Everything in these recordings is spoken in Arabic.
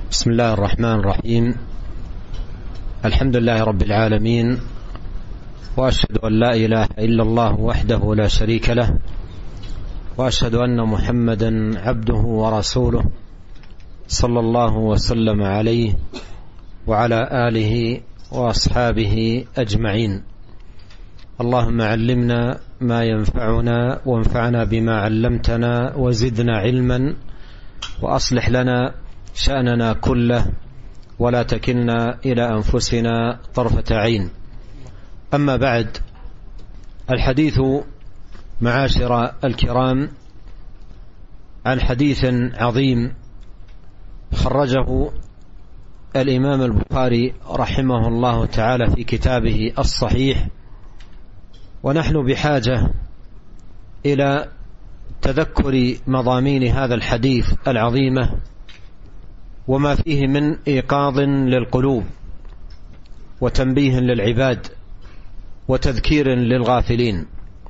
بسم الله الرحمن الرحيم. الحمد لله رب العالمين، وأشهد أن لا إله إلا الله وحده لا شريك له، وأشهد أن محمدا عبده ورسوله صلى الله وسلم عليه وعلى آله وأصحابه أجمعين. اللهم علمنا ما ينفعنا وانفعنا بما علمتنا وزدنا علما، وأصلح لنا شأننا كله ولا تكلنا إلى أنفسنا طرفة عين. أما بعد، الحديث معاشر الكرام عن حديث عظيم خرجه الإمام البخاري رحمه الله تعالى في كتابه الصحيح، ونحن بحاجة إلى تذكر مضامين هذا الحديث العظيمة وما فيه من إيقاظ للقلوب وتنبيه للعباد وتذكير للغافلين.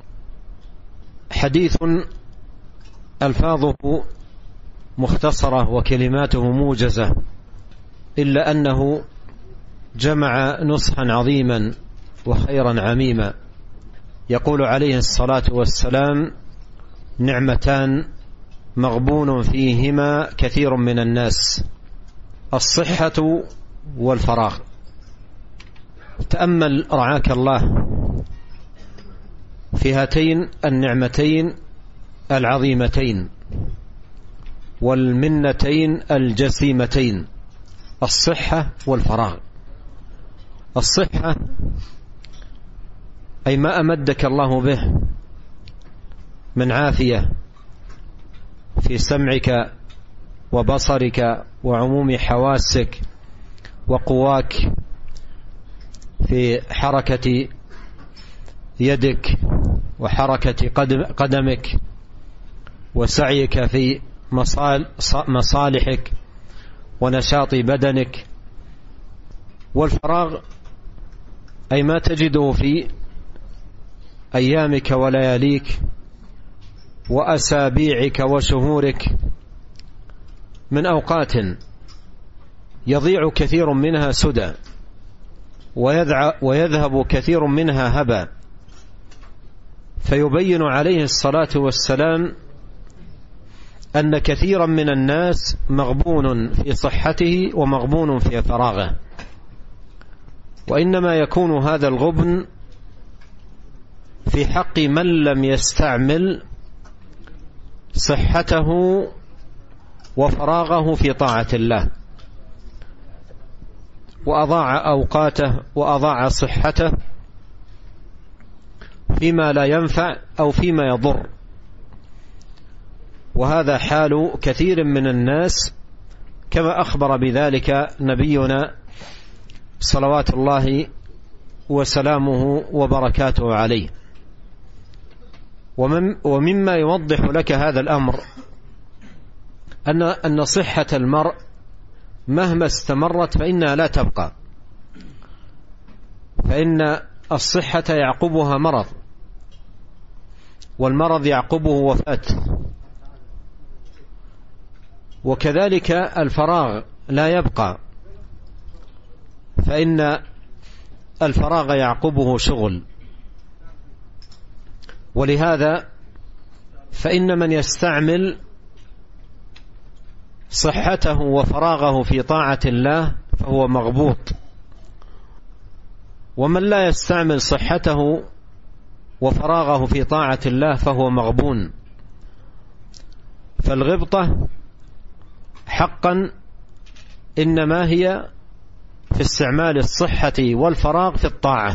حديث ألفاظه مختصرة وكلماته موجزة، إلا أنه جمع نصحا عظيما وخيرا عميما. يقول عليه الصلاة والسلام: نعمتان مغبون فيهما كثير من الناس، الصحة والفراغ. تأمل رعاك الله في هاتين النعمتين العظيمتين والمنتين الجسيمتين، الصحة والفراغ. الصحة أي ما أمدك الله به من عافية في سمعك وبصرك وعموم حواسك، وقواك في حركة يدك وحركة قدمك، وسعيك في مصالحك ونشاط بدنك. والفراغ أي ما تجده في أيامك ولياليك وأسابيعك وشهورك من أوقات يضيع كثير منها سدى، ويذهب كثير منها هبا. فيبين عليه الصلاة والسلام أن كثيرا من الناس مغبون في صحته ومغبون في فراغه، وإنما يكون هذا الغبن في حق من لم يستعمل صحته وفراغه في طاعة الله، وأضاع أوقاته وأضاع صحته فيما لا ينفع أو فيما يضر. وهذا حال كثير من الناس، كما أخبر بذلك نبينا صلوات الله وسلامه وبركاته عليه. ومما يوضح لك هذا الأمر أن صحة المرء مهما استمرت فإنها لا تبقى، فإن الصحة يعقبها مرض، والمرض يعقبه وفاة. وكذلك الفراغ لا يبقى، فإن الفراغ يعقبه شغل. ولهذا فإن من يستعمل صحته وفراغه في طاعة الله فهو مغبوط، ومن لا يستعمل صحته وفراغه في طاعة الله فهو مغبون. فالغبطة حقا إنما هي في استعمال الصحة والفراغ في الطاعة،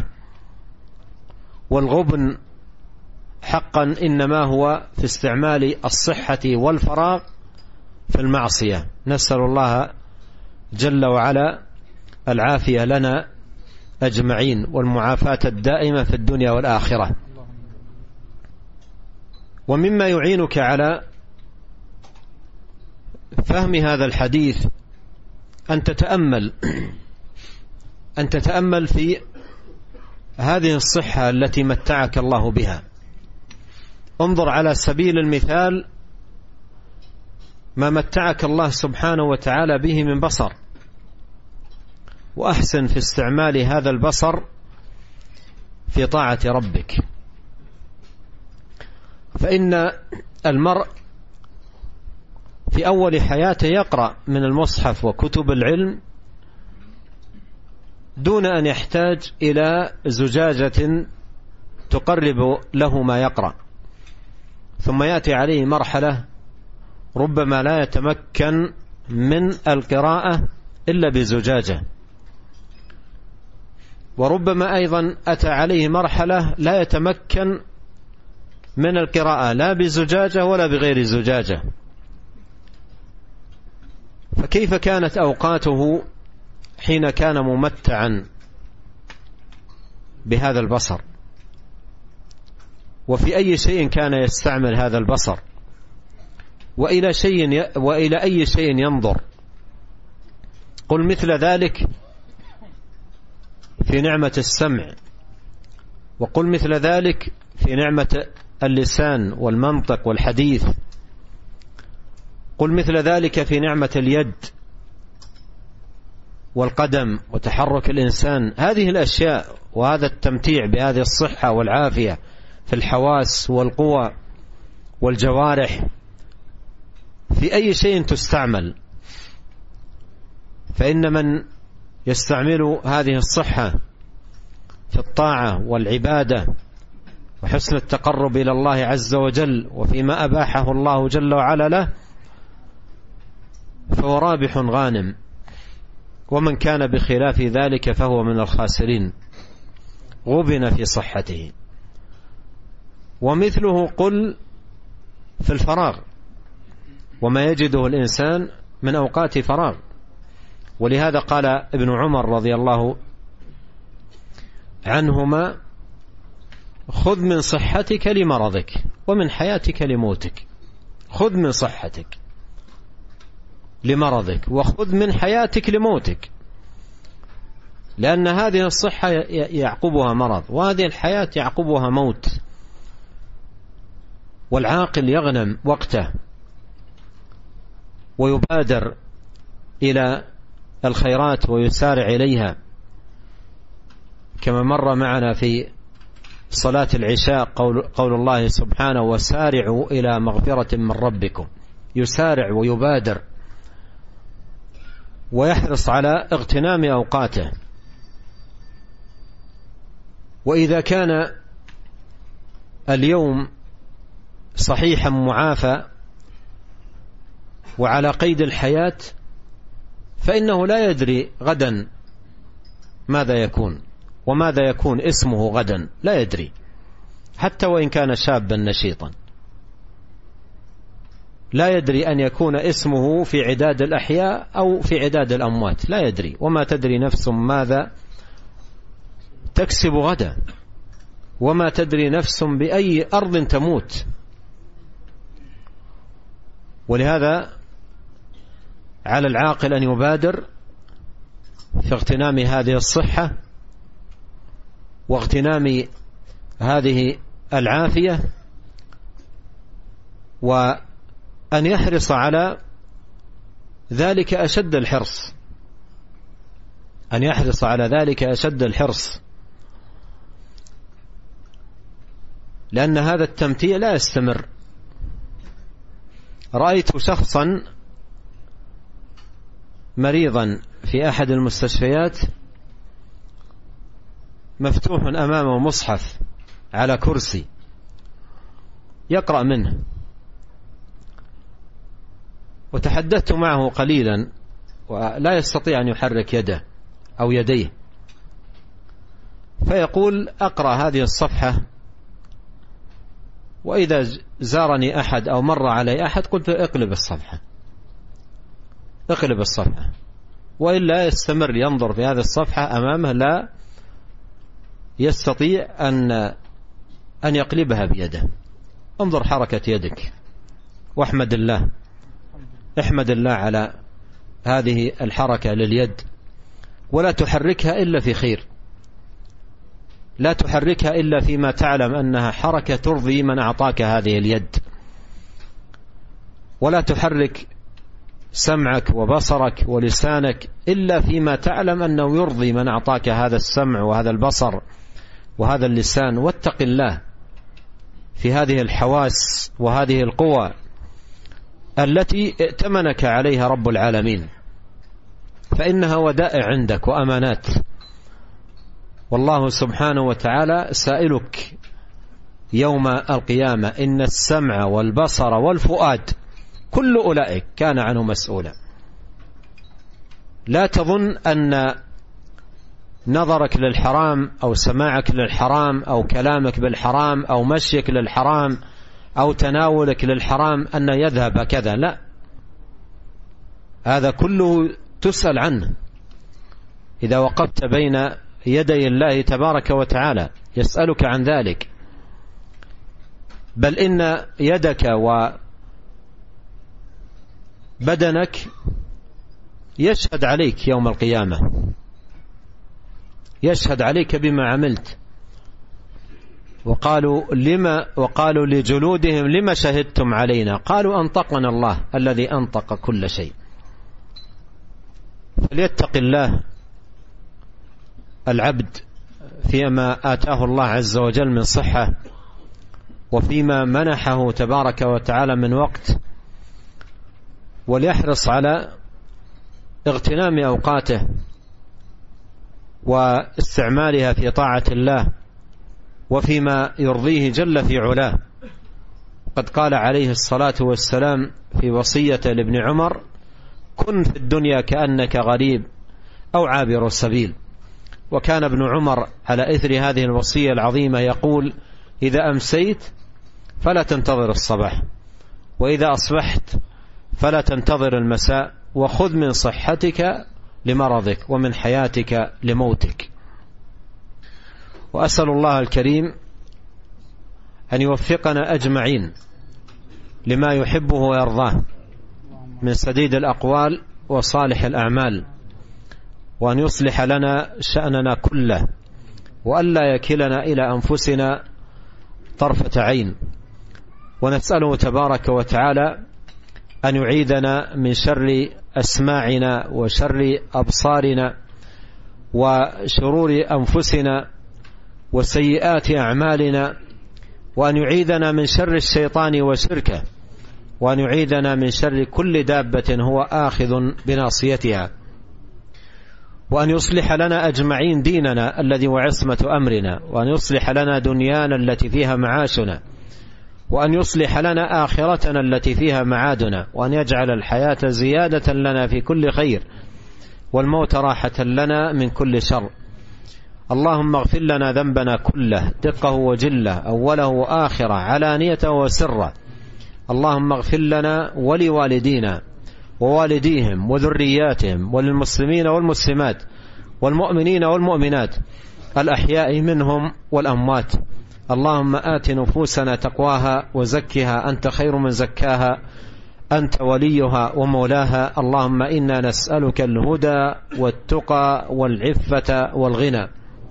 والغبن حقا إنما هو في استعمال الصحة والفراغ في المعصية. نسأل الله جل وعلا العافية لنا أجمعين والمعافاة الدائمة في الدنيا والآخرة. ومما يعينك على فهم هذا الحديث أن تتأمل في هذه الصحة التي متعك الله بها. انظر على سبيل المثال ما متعك الله سبحانه وتعالى به من بصر، وأحسن في استعمال هذا البصر في طاعة ربك. فإن المرء في أول حياته يقرأ من المصحف وكتب العلم دون أن يحتاج إلى زجاجة تقرب له ما يقرأ، ثم يأتي عليه مرحلة ربما لا يتمكن من القراءة إلا بزجاجة، وربما أيضا أتى عليه مرحلة لا يتمكن من القراءة لا بزجاجة ولا بغير زجاجة. فكيف كانت أوقاته حين كان ممتعا بهذا البصر؟ وفي أي شيء كان يستعمل هذا البصر؟ وإلى أي شيء ينظر؟ قل مثل ذلك في نعمة السمع، وقل مثل ذلك في نعمة اللسان والمنطق والحديث، قل مثل ذلك في نعمة اليد والقدم وتحرك الإنسان. هذه الأشياء وهذا التمتيع بهذه الصحة والعافية في الحواس والقوى والجوارح في أي شيء تستعمل. فإن من يستعمل هذه الصحة في الطاعة والعبادة وحسن التقرب إلى الله عز وجل وفيما أباحه الله جل وعلا له فهو رابح غانم، ومن كان بخلاف ذلك فهو من الخاسرين غبن في صحته. ومثله قل في الفراغ وما يجده الإنسان من أوقات فراغ. ولهذا قال ابن عمر رضي الله عنهما: خذ من صحتك لمرضك ومن حياتك لموتك. خذ من صحتك لمرضك وخذ من حياتك لموتك، لأن هذه الصحة يعقبها مرض وهذه الحياة يعقبها موت. والعاقل يغنم وقته ويبادر إلى الخيرات ويسارع إليها، كما مر معنا في صلاة العشاء قول الله سبحانه: وسارعوا إلى مغفرة من ربكم. يسارع ويبادر ويحرص على اغتنام أوقاته. وإذا كان اليوم صحيحا معافى وعلى قيد الحياة فإنه لا يدري غدا ماذا يكون وماذا يكون اسمه غدا، لا يدري، حتى وإن كان شابا نشيطا لا يدري أن يكون اسمه في عداد الأحياء أو في عداد الأموات، لا يدري. وما تدري نفس ماذا تكسب غدا، وما تدري نفس بأي أرض تموت. ولهذا على العاقل أن يبادر في اغتنام هذه الصحة واغتنام هذه العافية، وأن يحرص على ذلك أشد الحرص، أن يحرص على ذلك أشد الحرص، لأن هذا التمتيع لا يستمر. رأيت شخصا مريضا في أحد المستشفيات مفتوح أمامه مصحف على كرسي يقرأ منه، وتحدثت معه قليلا ولا يستطيع أن يحرك يده أو يديه، فيقول: أقرأ هذه الصفحة وإذا زارني أحد أو مر علي أحد قلت اقلب الصفحة، اقلب الصفحة، وإلا يستمر ينظر في هذه الصفحة أمامه لا يستطيع أن يقلبها بيده. انظر حركة يدك واحمد الله، احمد الله على هذه الحركة لليد، ولا تحركها إلا في خير، لا تحركها إلا فيما تعلم أنها حركة ترضي من أعطاك هذه اليد، ولا تحرك سمعك وبصرك ولسانك إلا فيما تعلم أنه يرضي من أعطاك هذا السمع وهذا البصر وهذا اللسان. واتق الله في هذه الحواس وهذه القوى التي ائتمنك عليها رب العالمين، فإنها ودائع عندك وأمانات، والله سبحانه وتعالى سائلك يوم القيامة: إن السمع والبصر والفؤاد كل أولئك كان عنه مسؤولا. لا تظن أن نظرك للحرام أو سماعك للحرام أو كلامك بالحرام أو مشيك للحرام أو تناولك للحرام أن يذهب كذا، لا، هذا كله تسأل عنه إذا وقفت بين يدي الله تبارك وتعالى، يسألك عن ذلك. بل إن يدك وبدنك يشهد عليك يوم القيامة، يشهد عليك بما عملت. وقالوا لجلودهم: لما شهدتم علينا؟ قالوا: أنطقنا الله الذي أنطق كل شيء. فليتق الله العبد فيما آتاه الله عز وجل من صحة وفيما منحه تبارك وتعالى من وقت، وليحرص على اغتنام أوقاته واستعمالها في طاعة الله وفيما يرضيه جل في علاه. قد قال عليه الصلاة والسلام في وصية لابن عمر: كن في الدنيا كأنك غريب أو عابر السبيل. وكان ابن عمر على إثر هذه الوصية العظيمة يقول: إذا أمسيت فلا تنتظر الصباح، وإذا أصبحت فلا تنتظر المساء، وخذ من صحتك لمرضك ومن حياتك لموتك. وأسأل الله الكريم أن يوفقنا أجمعين لما يحبه ويرضاه من سديد الأقوال وصالح الأعمال، وأن يصلح لنا شأننا كله، وألا يكلنا إلى أنفسنا طرفة عين. ونسأله تبارك وتعالى أن يعيذنا من شر أسماعنا وشر أبصارنا وشرور أنفسنا وسيئات أعمالنا، وأن يعيذنا من شر الشيطان وشركه، وأن يعيذنا من شر كل دابة هو آخذ بناصيتها، وأن يصلح لنا أجمعين ديننا الذي وعصمة أمرنا، وأن يصلح لنا دنيانا التي فيها معاشنا، وأن يصلح لنا آخرتنا التي فيها معادنا، وأن يجعل الحياة زيادة لنا في كل خير والموت راحة لنا من كل شر. اللهم اغفر لنا ذنبنا كله دقه وجله أوله وآخره علانيته وسره. اللهم اغفر لنا ولوالدينا ووالديهم وذرياتهم وللمسلمين والمسلمات والمؤمنين والمؤمنات الأحياء منهم والأموات. اللهم آت نفوسنا تقواها وزكها أنت خير من زكاها أنت وليها ومولاها. اللهم إنا نسألك الهدى والتقى والعفة والغنى.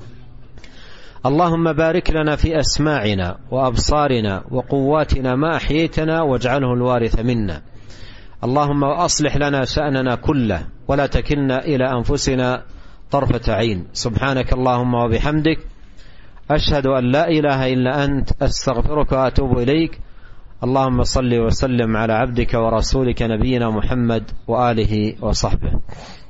اللهم بارك لنا في أسماعنا وأبصارنا وقواتنا ما أحييتنا واجعله الوارث منا. اللهم أصلح لنا شأننا كله ولا تكلنا إلى أنفسنا طرفة عين. سبحانك اللهم وبحمدك أشهد أن لا إله إلا أنت أستغفرك وأتوب إليك. اللهم صل وسلم على عبدك ورسولك نبينا محمد وآله وصحبه.